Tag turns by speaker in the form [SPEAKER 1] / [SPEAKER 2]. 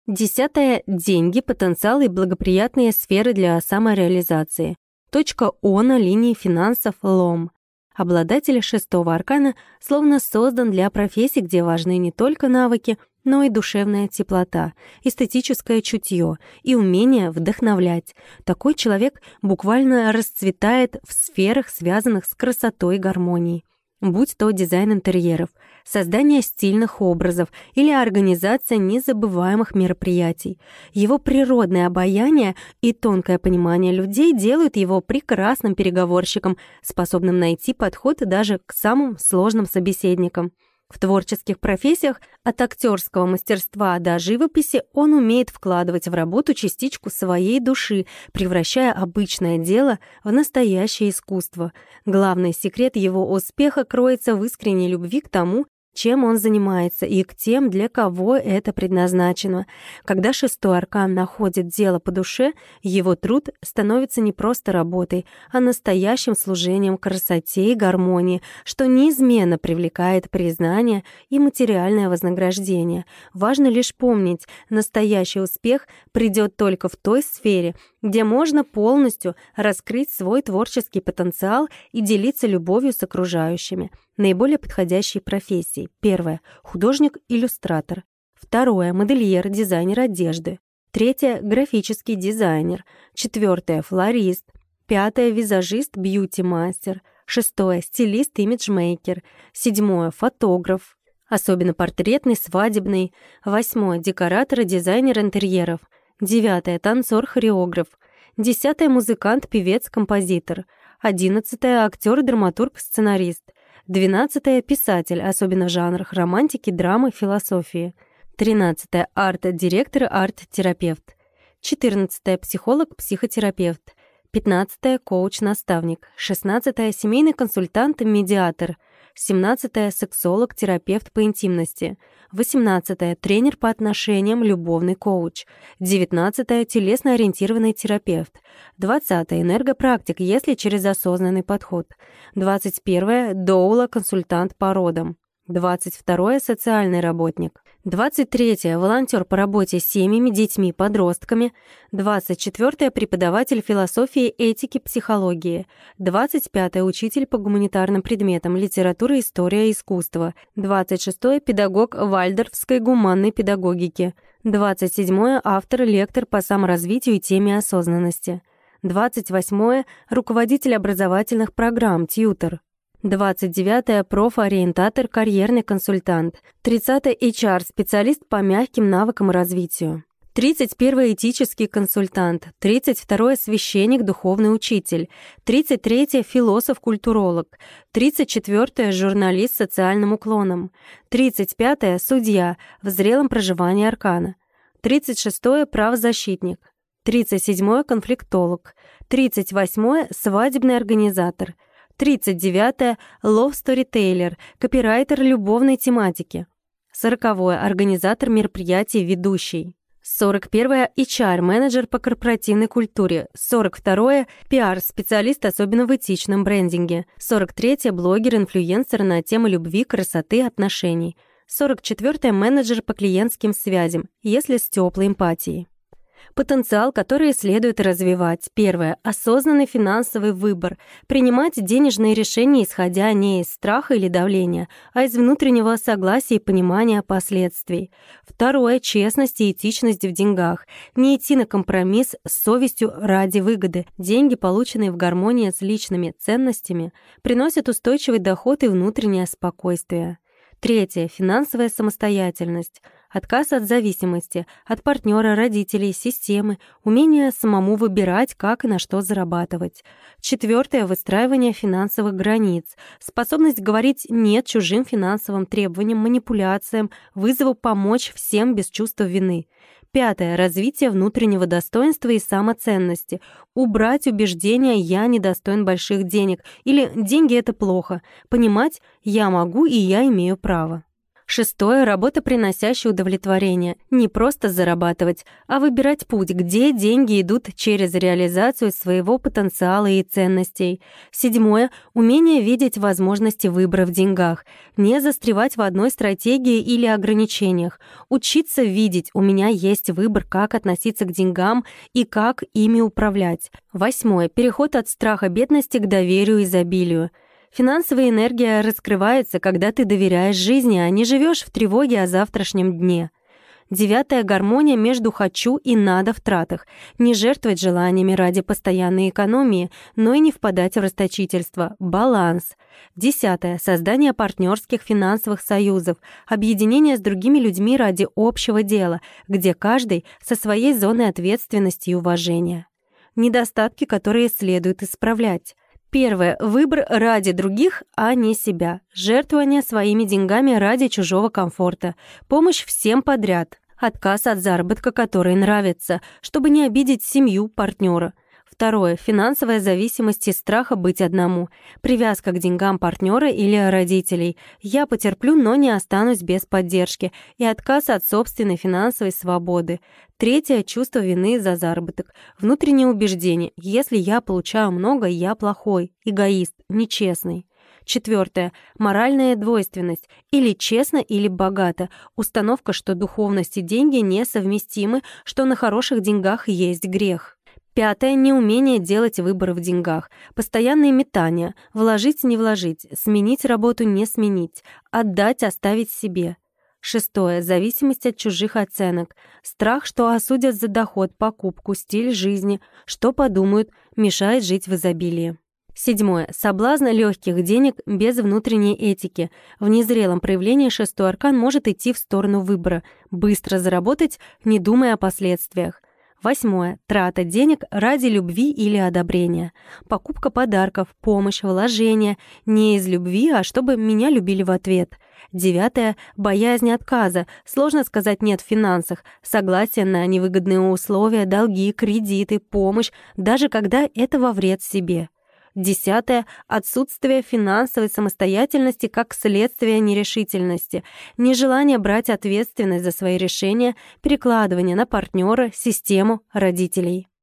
[SPEAKER 1] 10. Деньги, потенциал и благоприятные сферы для самореализации. Точка О на линии финансов лом. Обладатель 6-го аркана словно создан для профессий, где важны не только навыки, но и душевная теплота, эстетическое чутье и умение вдохновлять. Такой человек буквально расцветает в сферах, связанных с красотой и гармонией. Будь то дизайн интерьеров, создание стильных образов или организация незабываемых мероприятий. Его природное обаяние и тонкое понимание людей делают его прекрасным переговорщиком, способным найти подход даже к самым сложным собеседникам. В творческих профессиях от актерского мастерства до живописи он умеет вкладывать в работу частичку своей души, превращая обычное дело в настоящее искусство. Главный секрет его успеха кроется в искренней любви к тому, чем он занимается, и к тем, для кого это предназначено. Когда 6-й аркан находит дело по душе, его труд становится не просто работой, а настоящим служением красоте и гармонии, что неизменно привлекает признание и материальное вознаграждение. Важно лишь помнить, настоящий успех придет только в той сфере, где можно полностью раскрыть свой творческий потенциал и делиться любовью с окружающими. Наиболее подходящие профессии. 1. Художник-иллюстратор. 2. Модельер, дизайнер одежды. 3. Графический дизайнер. 4. Флорист. 5. Визажист, бьюти-мастер. 6. Стилист, имиджмейкер. 7. Фотограф. Особенно портретный, свадебный. 8. Декоратор и дизайнер интерьеров. 9. Танцор-хореограф. 10. Музыкант, певец, композитор. 11. Актер, драматург, сценарист. 12. Писатель, особенно в жанрах романтики, драмы, философии. 13. Арт-директор, арт-терапевт. 14. Психолог, психотерапевт. 15. Коуч-наставник. 16. Семейный консультант, медиатор. 17. Сексолог, терапевт по интимности. 18. Тренер по отношениям, любовный коуч. 19. Телесно-ориентированный терапевт. 20. Энергопрактик, если через осознанный подход. 21. Доула, консультант по родам. 22. Социальный работник. 23. Волонтер по работе с семьями, детьми, подростками. 24. Преподаватель философии, этики, психологии. 25. Учитель по гуманитарным предметам, литература, история, искусство. 26. Педагог вальдорфской гуманной педагогики. 27. Автор, лектор по саморазвитию и теме осознанности. 28. Руководитель образовательных программ, тьютор. 29. Профориентатор, карьерный консультант. 30. HR, специалист по мягким навыкам и развитию. 31. Этический консультант. 32. Священник, духовный учитель. 33. Философ-культуролог. 34. Журналист с социальным уклоном. 35. Судья в зрелом проживании аркана. 36. Правозащитник. 37. Конфликтолог. 38. Свадебный организатор. 39. Лов-сторитейлер, копирайтер любовной тематики. 40. Организатор мероприятий, ведущий. 41. HR-менеджер по корпоративной культуре. 42. PR-специалист, особенно в этичном брендинге. 43. Блогер-инфлюенсер на темы любви, красоты, отношений. 44. Менеджер по клиентским связям, если с теплой эмпатией. Потенциал, который следует развивать. 1. Осознанный финансовый выбор. Принимать денежные решения, исходя не из страха или давления, а из внутреннего согласия и понимания последствий. 2. Честность и этичность в деньгах. Не идти на компромисс с совестью ради выгоды. Деньги, полученные в гармонии с личными ценностями, приносят устойчивый доход и внутреннее спокойствие. 3. Финансовая самостоятельность. Отказ от зависимости, от партнера, родителей, системы, умение самому выбирать, как и на что зарабатывать. 4. Выстраивание финансовых границ, способность говорить «нет» чужим финансовым требованиям, манипуляциям, вызову помочь всем без чувства вины. 5. Развитие внутреннего достоинства и самоценности. Убрать убеждения «я недостоин больших денег» или «деньги — это плохо». Понимать «я могу и я имею право». Шестое — работа, приносящая удовлетворение. Не просто зарабатывать, а выбирать путь, где деньги идут через реализацию своего потенциала и ценностей. Седьмое — умение видеть возможности выбора в деньгах. Не застревать в одной стратегии или ограничениях. Учиться видеть, у меня есть выбор, как относиться к деньгам и как ими управлять. Восьмое — переход от страха бедности к доверию и изобилию. Финансовая энергия раскрывается, когда ты доверяешь жизни, а не живешь в тревоге о завтрашнем дне. Девятое — гармония между «хочу» и «надо» в тратах. Не жертвовать желаниями ради постоянной экономии, но и не впадать в расточительство. Баланс. Десятое — создание партнерских финансовых союзов, объединение с другими людьми ради общего дела, где каждый со своей зоной ответственности и уважения. Недостатки, которые следует исправлять. Первое. Выбор ради других, а не себя. Жертвование своими деньгами ради чужого комфорта. Помощь всем подряд. Отказ от заработка, который нравится, чтобы не обидеть семью, партнера. Второе. Финансовая зависимость и страха быть одному. Привязка к деньгам партнера или родителей. Я потерплю, но не останусь без поддержки. И отказ от собственной финансовой свободы. Третье. Чувство вины за заработок. Внутреннее убеждение. Если я получаю много, я плохой, эгоист, нечестный. Четвертое. Моральная двойственность. Или честно, или богато. Установка, что духовность и деньги несовместимы, что на хороших деньгах есть грех. Пятое. Неумение делать выбор в деньгах. Постоянные метания. Вложить, не вложить. Сменить работу, не сменить. Отдать, оставить себе. Шестое. Зависимость от чужих оценок. Страх, что осудят за доход, покупку, стиль жизни, что подумают, мешает жить в изобилии. Седьмое. Соблазн легких денег без внутренней этики. В незрелом проявлении шестой аркан может идти в сторону выбора. Быстро заработать, не думая о последствиях. Восьмое. Трата денег ради любви или одобрения. Покупка подарков, помощь, вложения. Не из любви, а чтобы меня любили в ответ. Девятое. Боязнь отказа. Сложно сказать «нет» в финансах. Согласие на невыгодные условия, долги, кредиты, помощь, даже когда это во вред себе. Десятое. Отсутствие финансовой самостоятельности как следствие нерешительности, нежелание брать ответственность за свои решения, перекладывание на партнера, систему, родителей.